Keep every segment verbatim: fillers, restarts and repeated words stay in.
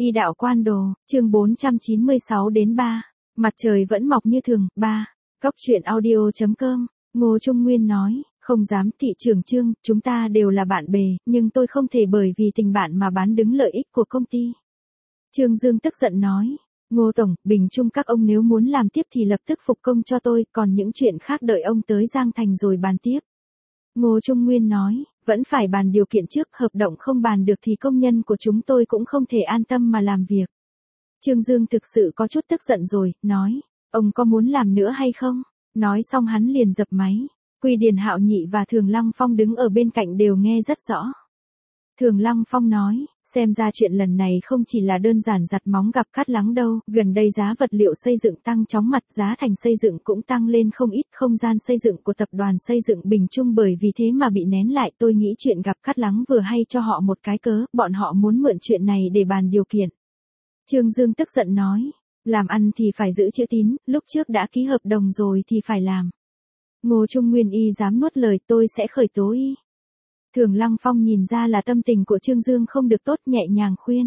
Y đạo quan đồ, chương bốn trăm chín mươi sáu đến ba. Mặt trời vẫn mọc như thường, ba. Góc truyện audio.com, Ngô Trung Nguyên nói, không dám thị trưởng Trương, chúng ta đều là bạn bè, nhưng tôi không thể bởi vì tình bạn mà bán đứng lợi ích của công ty. Trương Dương tức giận nói, Ngô Tổng, bình chung các ông nếu muốn làm tiếp thì lập tức phục công cho tôi, còn những chuyện khác đợi ông tới Giang Thành rồi bàn tiếp. Ngô Trung Nguyên nói, vẫn phải bàn điều kiện trước, hợp đồng không bàn được thì công nhân của chúng tôi cũng không thể an tâm mà làm việc. Trương Dương thực sự có chút tức giận rồi, nói, ông có muốn làm nữa hay không? Nói xong hắn liền dập máy. Quy Điền Hạo Nhị và Thường Lăng Phong đứng ở bên cạnh đều nghe rất rõ. Thường Lăng Phong nói, xem ra chuyện lần này không chỉ là đơn giản giặt móng gặp cát lắng đâu, gần đây giá vật liệu xây dựng tăng chóng mặt, giá thành xây dựng cũng tăng lên không ít, không gian xây dựng của tập đoàn xây dựng Bình Trung bởi vì thế mà bị nén lại, tôi nghĩ chuyện gặp cát lắng vừa hay cho họ một cái cớ, bọn họ muốn mượn chuyện này để bàn điều kiện. Trương Dương tức giận nói, làm ăn thì phải giữ chữ tín, lúc trước đã ký hợp đồng rồi thì phải làm. Ngô Trung Nguyên y dám nuốt lời, tôi sẽ khởi tố y. Thường Lăng Phong nhìn ra là tâm tình của Trương Dương không được tốt, nhẹ nhàng khuyên.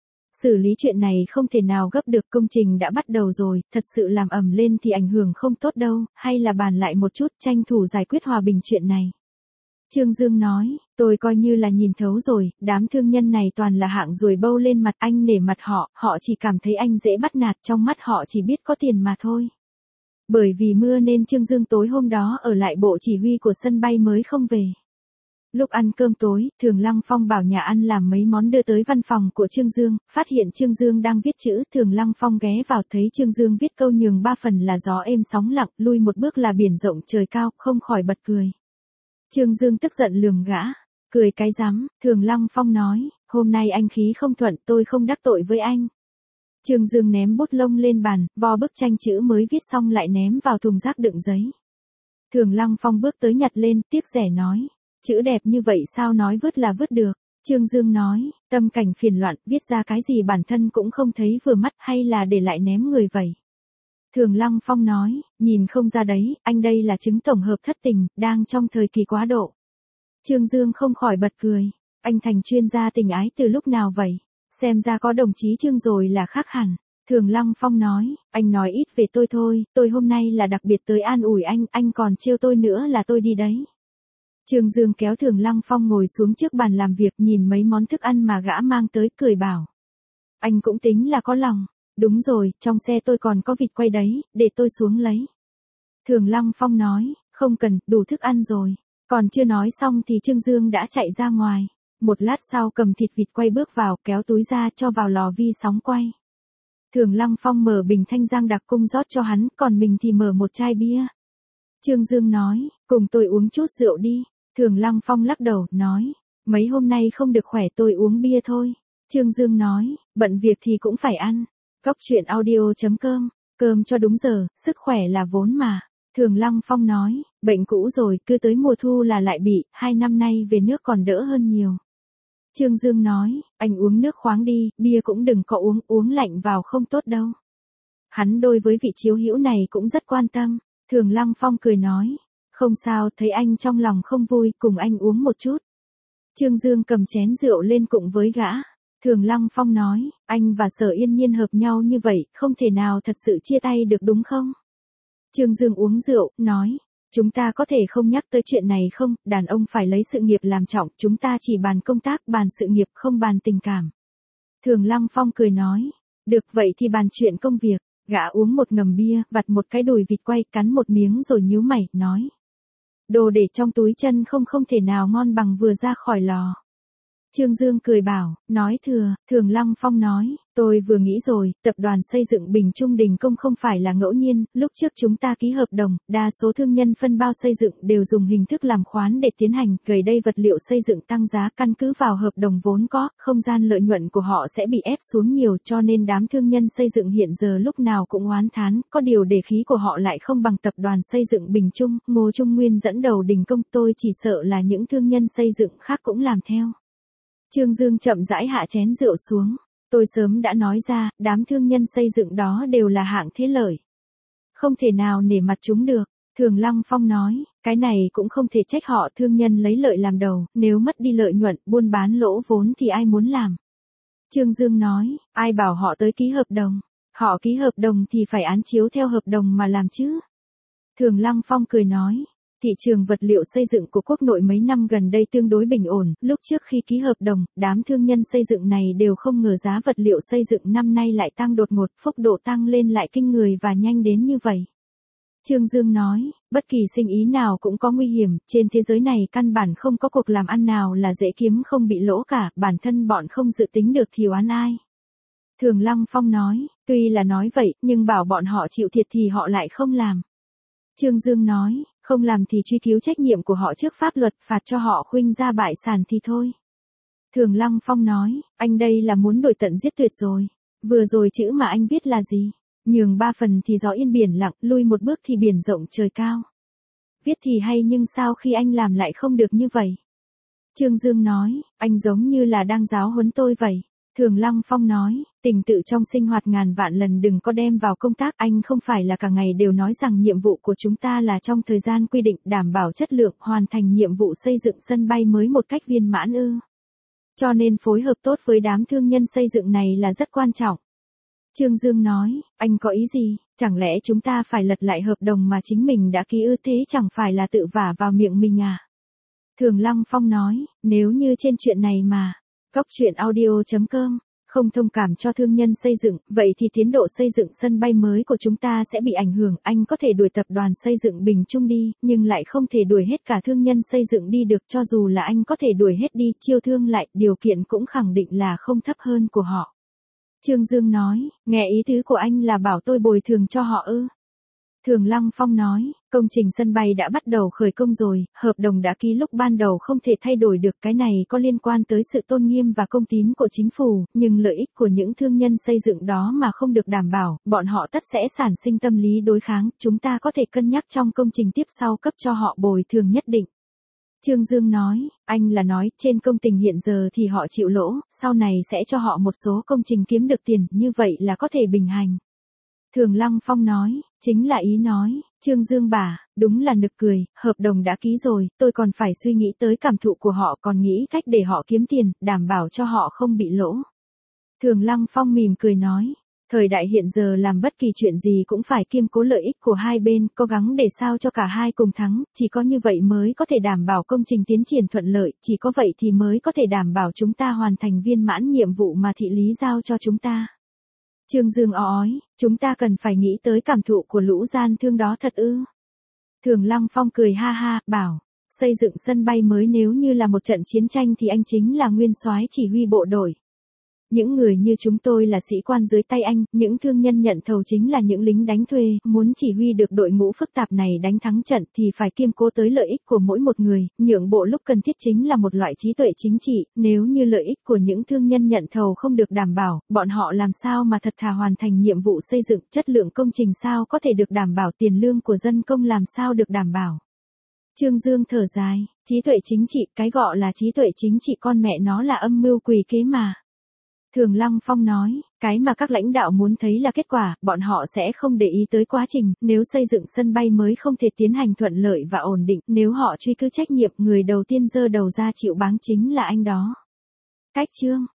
Xử lý chuyện này không thể nào gấp được, công trình đã bắt đầu rồi, thật sự làm ầm lên thì ảnh hưởng không tốt đâu, hay là bàn lại một chút, tranh thủ giải quyết hòa bình chuyện này. Trương Dương nói, tôi coi như là nhìn thấu rồi, đám thương nhân này toàn là hạng ruồi bâu lên mặt, anh nể mặt họ, họ chỉ cảm thấy anh dễ bắt nạt, trong mắt họ chỉ biết có tiền mà thôi. Bởi vì mưa nên Trương Dương tối hôm đó ở lại bộ chỉ huy của sân bay mới không về. Lúc ăn cơm tối, Thường Lăng Phong bảo nhà ăn làm mấy món đưa tới văn phòng của Trương Dương, phát hiện Trương Dương đang viết chữ, Thường Lăng Phong ghé vào thấy Trương Dương viết câu nhường ba phần là gió êm sóng lặng, lui một bước là biển rộng trời cao, không khỏi bật cười. Trương Dương tức giận lườm gã, cười cái rắm, Thường Lăng Phong nói, hôm nay anh khí không thuận, tôi không đắc tội với anh. Trương Dương ném bút lông lên bàn, vo bức tranh chữ mới viết xong lại ném vào thùng rác đựng giấy. Thường Lăng Phong bước tới nhặt lên, tiếc rẻ nói, chữ đẹp như vậy sao nói vứt là vứt được. Trương Dương nói, tâm cảnh phiền loạn, viết ra cái gì bản thân cũng không thấy vừa mắt, hay là để lại ném người vậy. Thường Lăng Phong nói, nhìn không ra đấy, anh đây là chứng tổng hợp thất tình, đang trong thời kỳ quá độ. Trương Dương không khỏi bật cười, anh thành chuyên gia tình ái từ lúc nào vậy? Xem ra có đồng chí Trương rồi là khác hẳn. Thường Lăng Phong nói, anh nói ít về tôi thôi, tôi hôm nay là đặc biệt tới an ủi anh, anh còn trêu tôi nữa là tôi đi đấy. Trương Dương kéo Thường Lăng Phong ngồi xuống trước bàn làm việc, nhìn mấy món thức ăn mà gã mang tới, cười bảo. Anh cũng tính là có lòng. Đúng rồi, trong xe tôi còn có vịt quay đấy, để tôi xuống lấy. Thường Lăng Phong nói, không cần, đủ thức ăn rồi. Còn chưa nói xong thì Trương Dương đã chạy ra ngoài. Một lát sau cầm thịt vịt quay bước vào, kéo túi ra cho vào lò vi sóng quay. Thường Lăng Phong mở bình thanh giang đặc cung rót cho hắn, còn mình thì mở một chai bia. Trương Dương nói, cùng tôi uống chút rượu đi. Thường Lăng Phong lắc đầu, nói, mấy hôm nay không được khỏe, tôi uống bia thôi. Trương Dương nói, bận việc thì cũng phải ăn. Góc truyện audio.com, cơm cho đúng giờ, sức khỏe là vốn mà. Thường Lăng Phong nói, bệnh cũ rồi, cứ tới mùa thu là lại bị, hai năm nay về nước còn đỡ hơn nhiều. Trương Dương nói, anh uống nước khoáng đi, bia cũng đừng có uống, uống lạnh vào không tốt đâu. Hắn đối với vị chiếu hữu này cũng rất quan tâm. Thường Lăng Phong cười nói, không sao, thấy anh trong lòng không vui, cùng anh uống một chút. Trương Dương cầm chén rượu lên cùng với gã. Thường Lăng Phong nói, anh và Sở Yên Nhiên hợp nhau như vậy, không thể nào thật sự chia tay được đúng không? Trương Dương uống rượu, nói, chúng ta có thể không nhắc tới chuyện này không, đàn ông phải lấy sự nghiệp làm trọng, chúng ta chỉ bàn công tác, bàn sự nghiệp, không bàn tình cảm. Thường Lăng Phong cười nói, được vậy thì bàn chuyện công việc. Gã uống một ngầm bia, vặt một cái đùi vịt quay, cắn một miếng rồi nhíu mày, nói. Đồ để trong túi chân không không thể nào ngon bằng vừa ra khỏi lò. Trương Dương cười bảo, nói thừa, Thường Lăng Phong nói, tôi vừa nghĩ rồi, tập đoàn xây dựng Bình Trung đình công không phải là ngẫu nhiên, lúc trước chúng ta ký hợp đồng, đa số thương nhân phân bao xây dựng đều dùng hình thức làm khoán để tiến hành, gần đây vật liệu xây dựng tăng giá, căn cứ vào hợp đồng vốn có, không gian lợi nhuận của họ sẽ bị ép xuống nhiều, cho nên đám thương nhân xây dựng hiện giờ lúc nào cũng oán thán, có điều đề khí của họ lại không bằng tập đoàn xây dựng Bình Trung, Ngô Trung Nguyên dẫn đầu đình công, tôi chỉ sợ là những thương nhân xây dựng khác cũng làm theo. Trương Dương chậm rãi hạ chén rượu xuống. Tôi sớm đã nói ra, đám thương nhân xây dựng đó đều là hạng thế lợi. Không thể nào nể mặt chúng được. Thường Lăng Phong nói, cái này cũng không thể trách họ, thương nhân lấy lợi làm đầu, nếu mất đi lợi nhuận, buôn bán lỗ vốn thì ai muốn làm. Trương Dương nói, ai bảo họ tới ký hợp đồng, họ ký hợp đồng thì phải án chiếu theo hợp đồng mà làm chứ. Thường Lăng Phong cười nói, thị trường vật liệu xây dựng của quốc nội mấy năm gần đây tương đối bình ổn, lúc trước khi ký hợp đồng, đám thương nhân xây dựng này đều không ngờ giá vật liệu xây dựng năm nay lại tăng đột ngột, phốc độ tăng lên lại kinh người và nhanh đến như vậy. Trương Dương nói, bất kỳ sinh ý nào cũng có nguy hiểm, trên thế giới này căn bản không có cuộc làm ăn nào là dễ kiếm không bị lỗ cả, bản thân bọn không dự tính được thì oán ai. Thường Lăng Phong nói, tuy là nói vậy, nhưng bảo bọn họ chịu thiệt thì họ lại không làm. Trương Dương nói, không làm thì truy cứu trách nhiệm của họ trước pháp luật, phạt cho họ khuynh ra bại sản thì thôi. Thường Lăng Phong nói, anh đây là muốn đổi tận giết tuyệt rồi. Vừa rồi chữ mà anh viết là gì? Nhường ba phần thì gió yên biển lặng, lui một bước thì biển rộng trời cao. Viết thì hay nhưng sao khi anh làm lại không được như vậy? Trương Dương nói, anh giống như là đang giáo huấn tôi vậy. Thường Lăng Phong nói, tình tự trong sinh hoạt ngàn vạn lần đừng có đem vào công tác, anh không phải là cả ngày đều nói rằng nhiệm vụ của chúng ta là trong thời gian quy định đảm bảo chất lượng hoàn thành nhiệm vụ xây dựng sân bay mới một cách viên mãn ư. Cho nên phối hợp tốt với đám thương nhân xây dựng này là rất quan trọng. Trương Dương nói, anh có ý gì, chẳng lẽ chúng ta phải lật lại hợp đồng mà chính mình đã ký ư, thế chẳng phải là tự vả vào miệng mình à? Thường Lăng Phong nói, nếu như trên chuyện này mà, Cóc truyện audio chấm com, không thông cảm cho thương nhân xây dựng, vậy thì tiến độ xây dựng sân bay mới của chúng ta sẽ bị ảnh hưởng, anh có thể đuổi tập đoàn xây dựng Bình Trung đi, nhưng lại không thể đuổi hết cả thương nhân xây dựng đi được, cho dù là anh có thể đuổi hết đi, chiêu thương lại, điều kiện cũng khẳng định là không thấp hơn của họ. Trương Dương nói, nghe ý tứ của anh là bảo tôi bồi thường cho họ ư? Thường Lăng Phong nói, công trình sân bay đã bắt đầu khởi công rồi, hợp đồng đã ký lúc ban đầu không thể thay đổi được, cái này có liên quan tới sự tôn nghiêm và công tín của chính phủ, nhưng lợi ích của những thương nhân xây dựng đó mà không được đảm bảo, bọn họ tất sẽ sản sinh tâm lý đối kháng, chúng ta có thể cân nhắc trong công trình tiếp sau cấp cho họ bồi thường nhất định. Trương Dương nói, anh là nói, trên công trình hiện giờ thì họ chịu lỗ, sau này sẽ cho họ một số công trình kiếm được tiền, như vậy là có thể bình hành. Thường Lăng Phong nói, chính là ý nói, Trương Dương bà, đúng là nực cười, hợp đồng đã ký rồi, tôi còn phải suy nghĩ tới cảm thụ của họ, còn nghĩ cách để họ kiếm tiền, đảm bảo cho họ không bị lỗ. Thường Lăng Phong mỉm cười nói, thời đại hiện giờ làm bất kỳ chuyện gì cũng phải kiêm cố lợi ích của hai bên, cố gắng để sao cho cả hai cùng thắng, chỉ có như vậy mới có thể đảm bảo công trình tiến triển thuận lợi, chỉ có vậy thì mới có thể đảm bảo chúng ta hoàn thành viên mãn nhiệm vụ mà thị lý giao cho chúng ta. Trương Dương ó ói, chúng ta cần phải nghĩ tới cảm thụ của lũ gian thương đó thật ư? Thường Lăng Phong cười ha ha, bảo, xây dựng sân bay mới nếu như là một trận chiến tranh thì anh chính là nguyên soái chỉ huy bộ đội. Những người như chúng tôi là sĩ quan dưới tay anh, những thương nhân nhận thầu chính là những lính đánh thuê, muốn chỉ huy được đội ngũ phức tạp này đánh thắng trận thì phải kiêm cố tới lợi ích của mỗi một người, nhượng bộ lúc cần thiết chính là một loại trí tuệ chính trị, nếu như lợi ích của những thương nhân nhận thầu không được đảm bảo, bọn họ làm sao mà thật thà hoàn thành nhiệm vụ xây dựng, chất lượng công trình sao có thể được đảm bảo, tiền lương của dân công làm sao được đảm bảo. Trương Dương thở dài, trí tuệ chính trị, cái gọi là trí tuệ chính trị con mẹ nó là âm mưu quỷ kế mà. Thường Lăng Phong nói, cái mà các lãnh đạo muốn thấy là kết quả, bọn họ sẽ không để ý tới quá trình, nếu xây dựng sân bay mới không thể tiến hành thuận lợi và ổn định, nếu họ truy cứu trách nhiệm, người đầu tiên giơ đầu ra chịu báng chính là anh đó. Cách chương